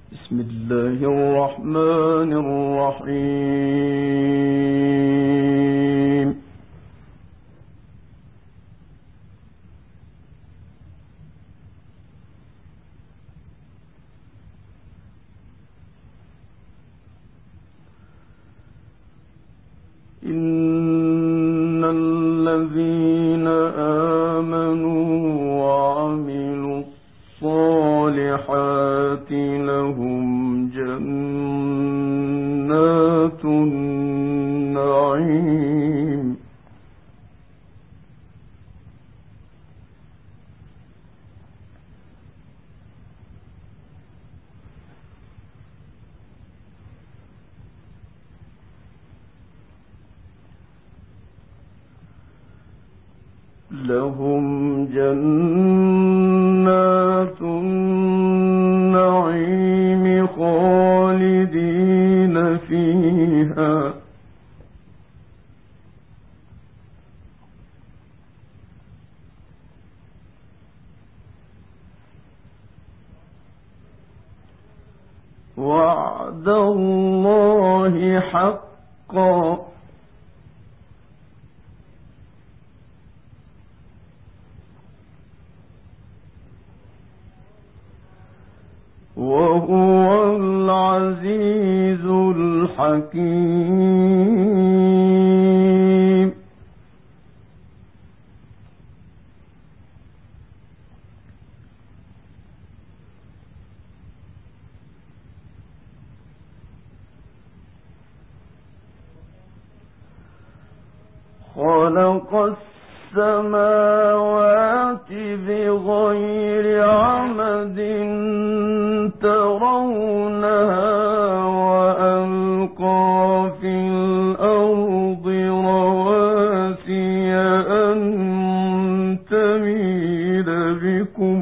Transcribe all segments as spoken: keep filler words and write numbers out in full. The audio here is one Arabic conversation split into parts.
بسم الله الرحمن الرحيم. إن الذين آمنوا وعملوا الصالحات لهم جنات النعيم لهم جنات النعيم خالدين فيها وعد الله حقا وهو العزيز الحكيم. خلق السماوات بغير عمد ترونها وألقى في الأرض رواسي أن تميد بكم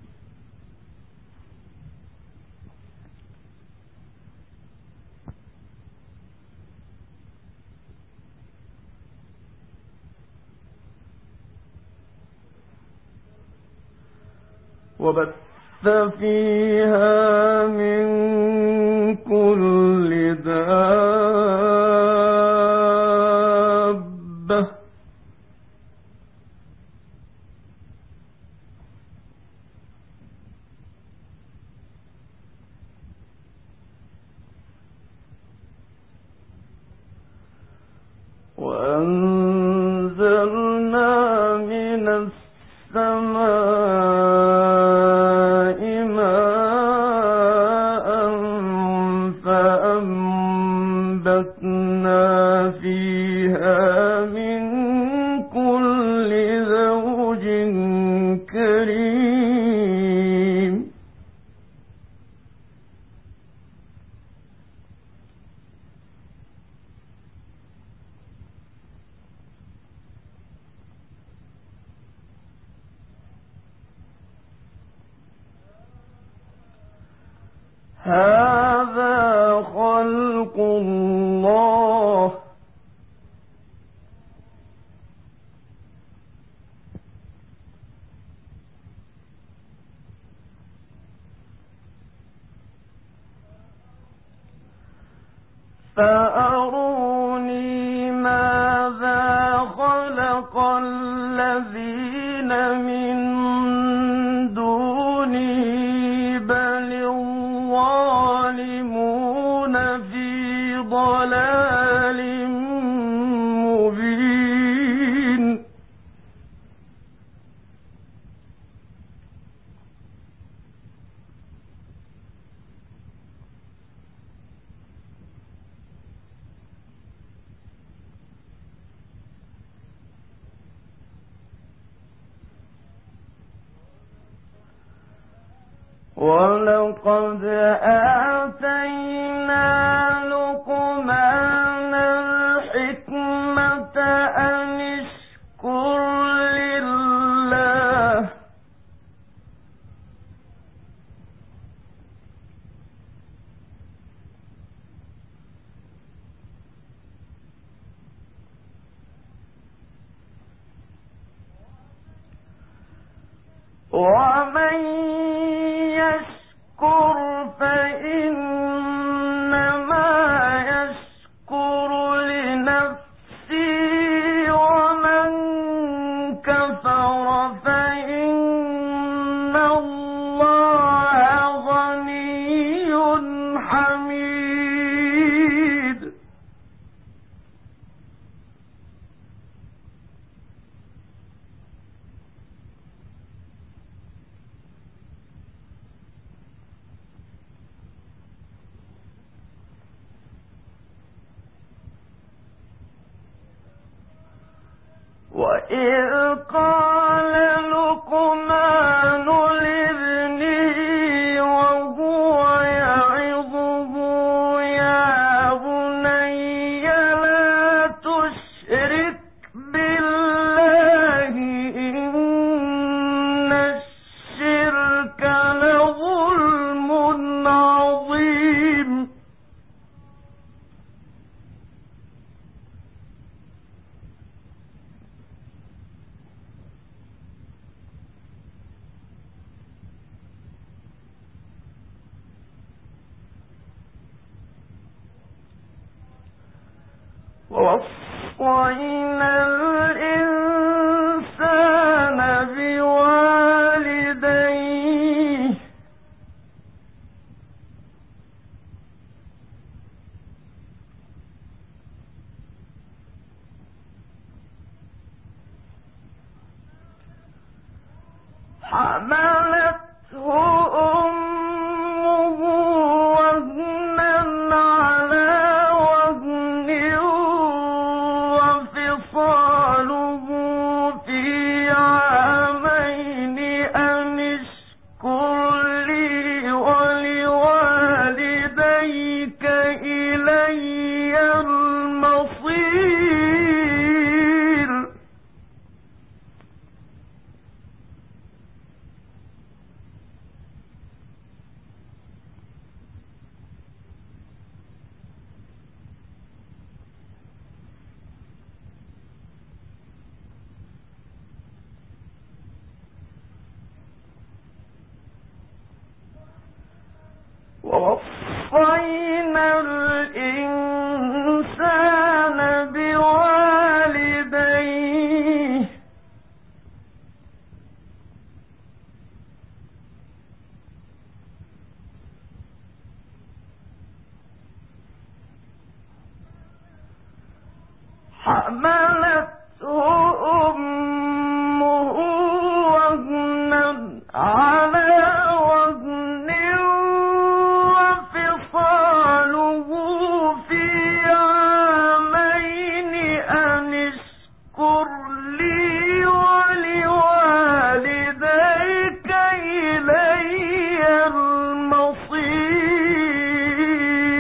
وبث فيها من كل دابة وأنزلنا من السماء ماء فأنبتنا فيها من كل زوج كريم. هذا خلق الله فأروني ماذا خلق الذين من دونه بل الظالمون في ضلال مبين. ولقد آتينا لقمان الحكمة أن اشكر لله ومن يشكر فإن ووصينا الإنسان بوالديه حملته أمه وهنا على وهن وفصاله في عامين أن اشكر لي ولوالديك إلي المصير. ووصينا الإنسان بوالديه حملته أمه وهنا على وهن وفصاله في عامين أن اشكر لي ولوالديك إلي المصير.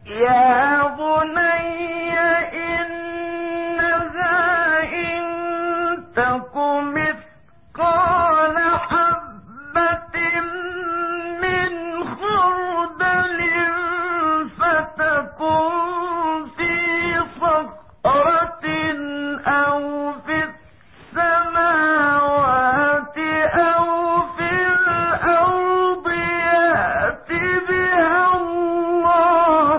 يا بني إنها إن تك مثقال حبة من خردل فتكن في صخرة أو في السماوات أو في الأرض يأت بها الله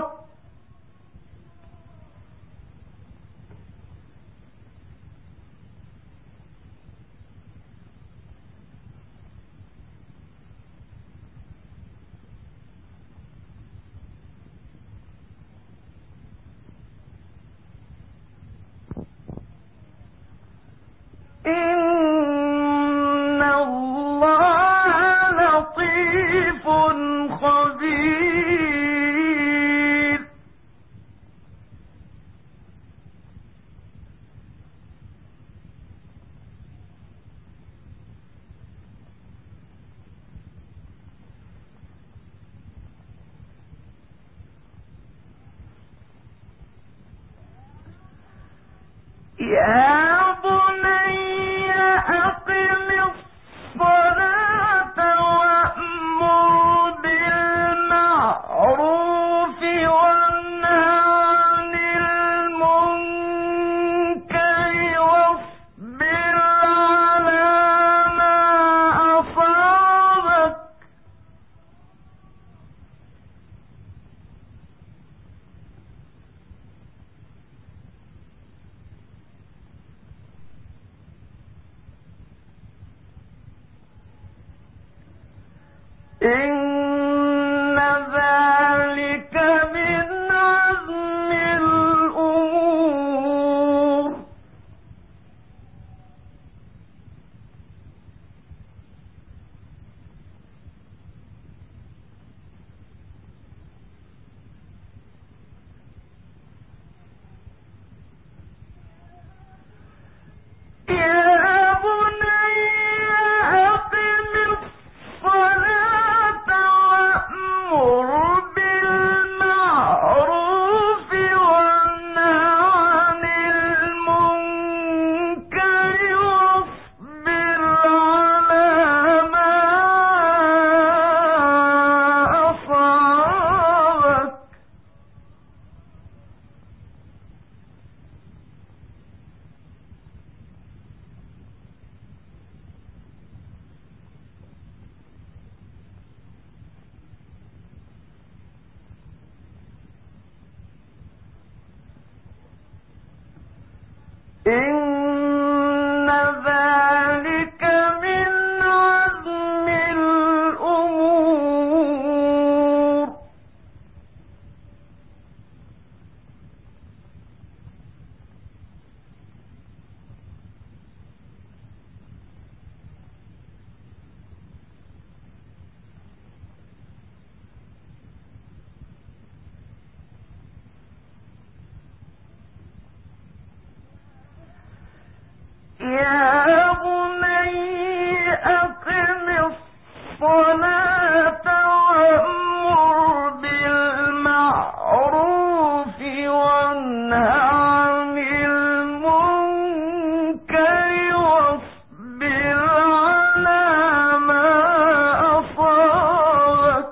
إن الله لطيف خبير يا بني أقم الصلاة وأمر بالمعروف وانه عن المنكر واصبر على ما أصابك إن ذلك من عزم الأمور يا بني أقم الصلاة وأمر بالمعروف وانه عن المنكر واصبر على ما أصابك إن ذلك من عزم الأمور يا بني أقم الصلاة وأمر بالمعروف وانه عن المنكر واصبر على ما أصابك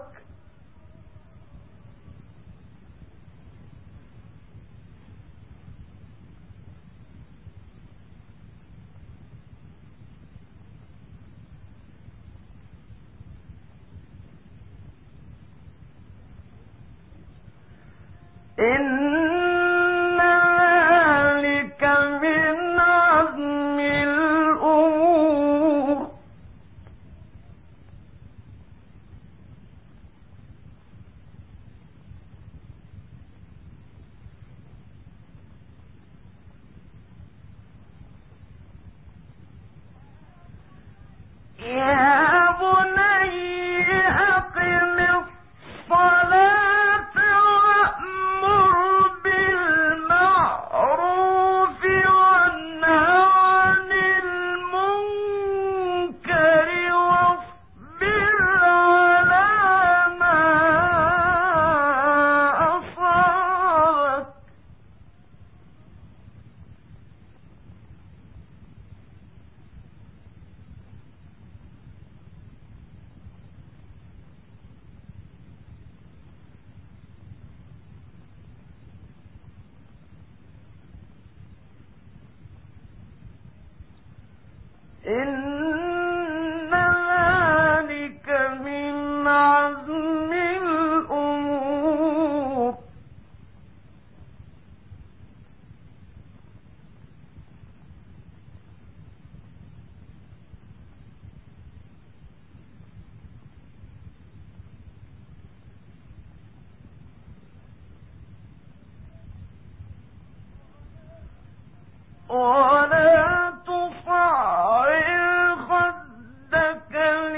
إن ذلك من عزم الأمور يا بني أقم الصلاة وأمر إن ذلك من عزم الأمور ولا تصعر خدك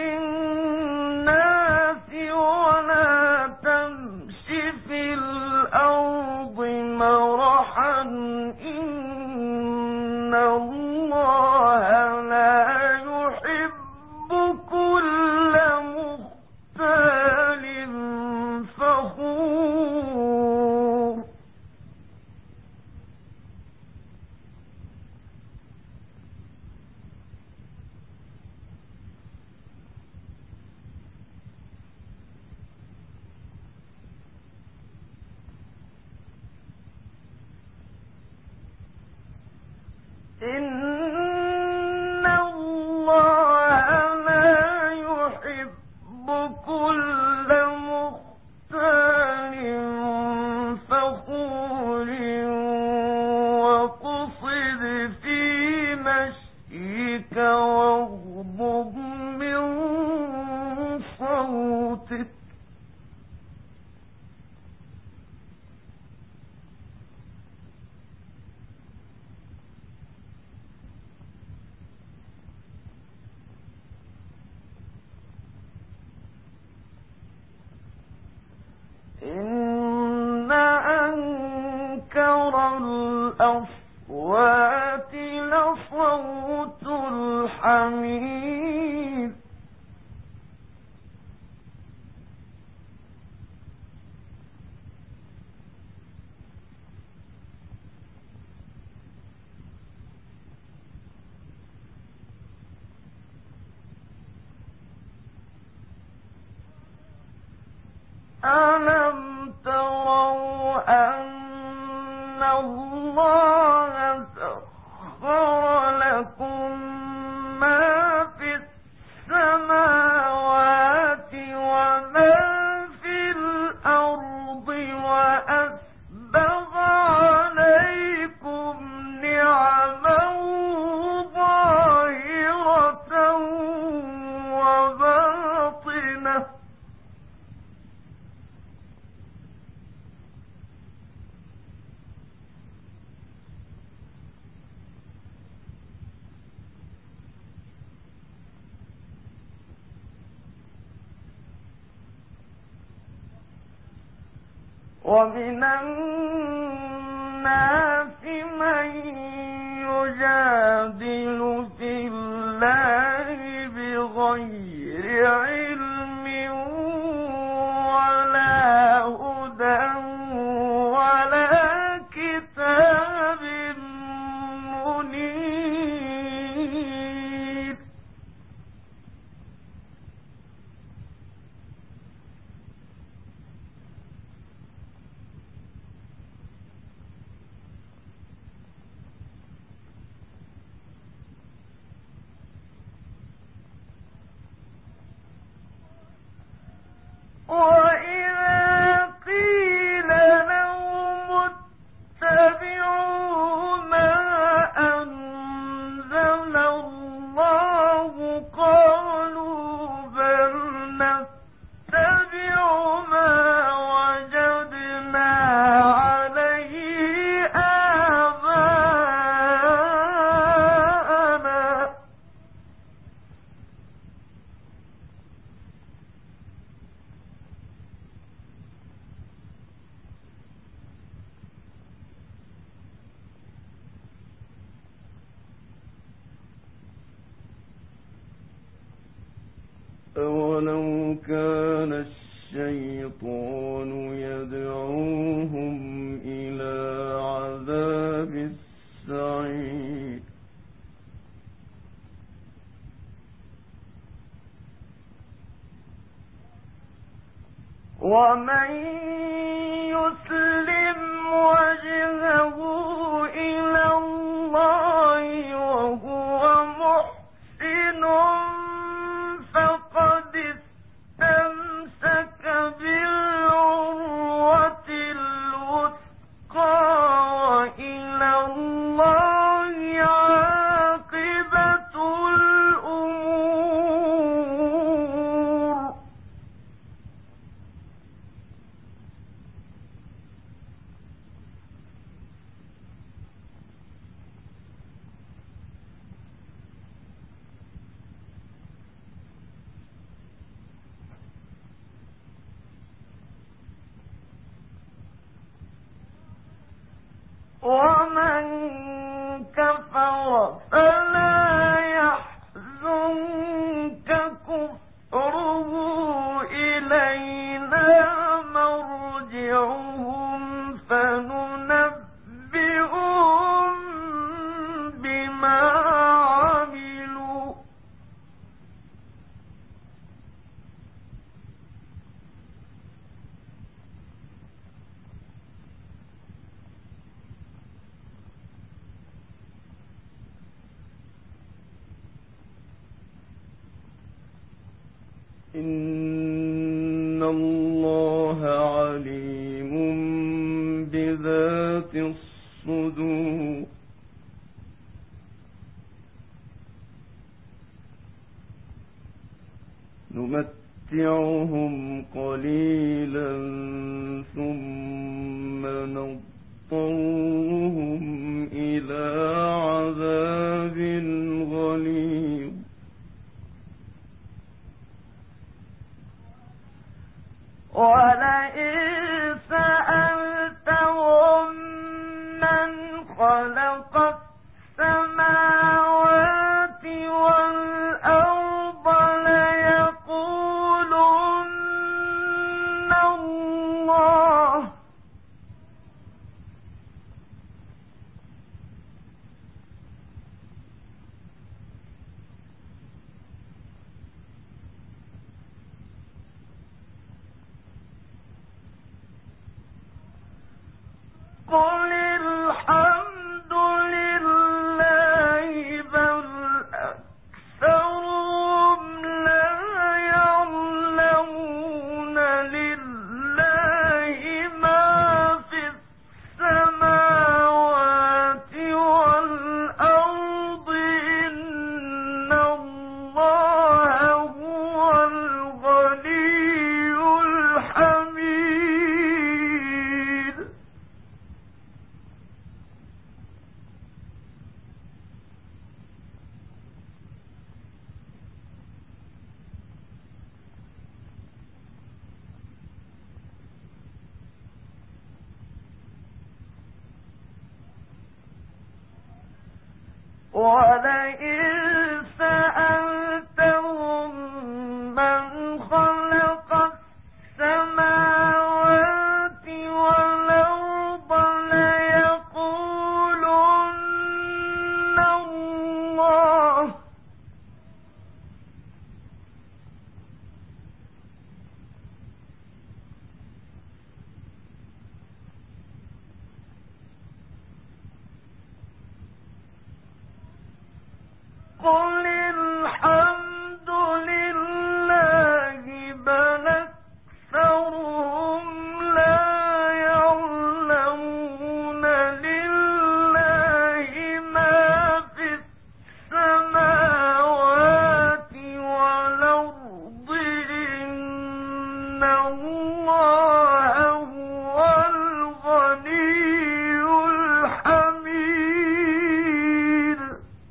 للناس ولا تمش في الأرض مرحا إن الله لا يحب كل مختال فخور إن الله لا يحب كل مختال فخور واقصد في مشيك واغضض من صوتك إن أنكر الأصوات لصوت الحمير ألم تروا أن الله سخر لكم ما في السماوات وما في الأرض وأسبغ عليكم نعمه ظاهرة وباطنة ومن الناس من يجادل في الله بغير علم ولا هدى ولا كتاب منير وإذا قيل لهم اتبعوا ما أنزل الله قالوا بل نتبع ما وجدنا عليه آباءنا أولو كان الشيطان يدعوهم إلى عذاب السعير ومن يسلم وجهه إلى الله وهو محسن ومن كفر فلا يحزنك كفره إلينا مرجعهم فننبئهم بما عملوا إن الله عليم بذات الصدور نمتعهم قليلا ثم نضطرهم إلى عذاب غليظ ولئن سألتهم من خلق السماوات والأرض ليقولن الله قل الحمد لله بل أكثرهم لا يعلمون لله ما في السماوات والأرض إن الله هو الغني الحميد ولئن سألتهم من خلق السماوات والأرض ليقولن الله قل الحمد لله بل أكثرهم لا يعلمون لله ما في السماوات والأرض إن الله هو الغني الحميد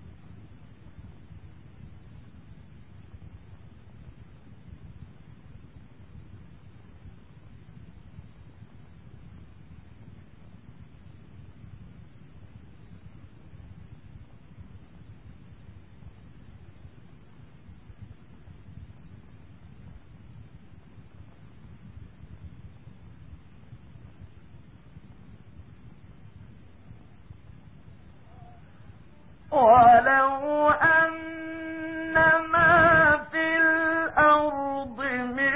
ولو أن ما في الأرض من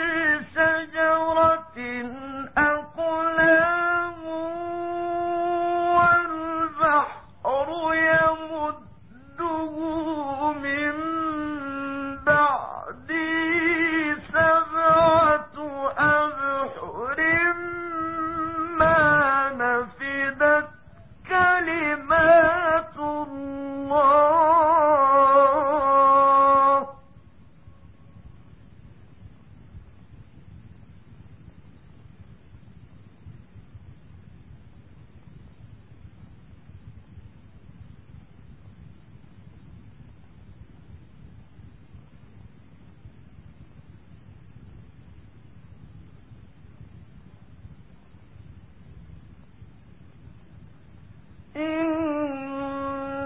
شجرة أقلام والبحر يمده من بعده سبعة أبحر ما نفدت كلمات الله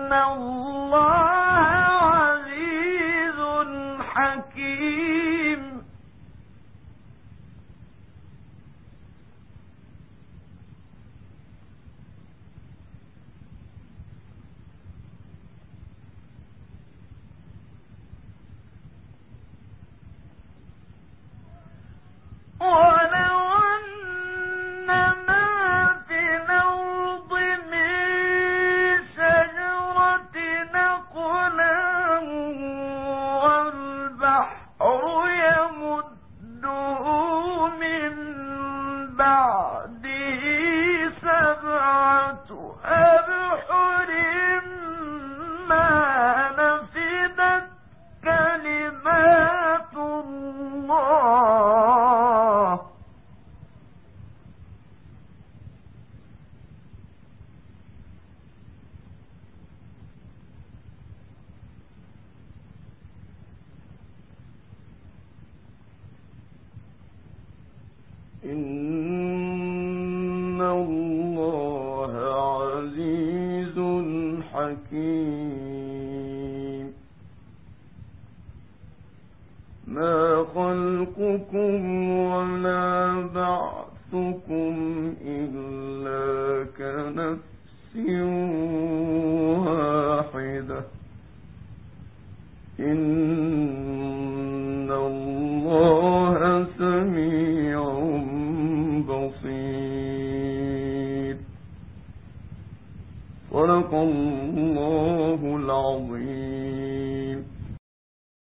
إن الله عزيز حكيم. ما خلقكم ولا بعثكم إلا كنفس واحدة. إن الله سميع بصير. صدق الله العظيم.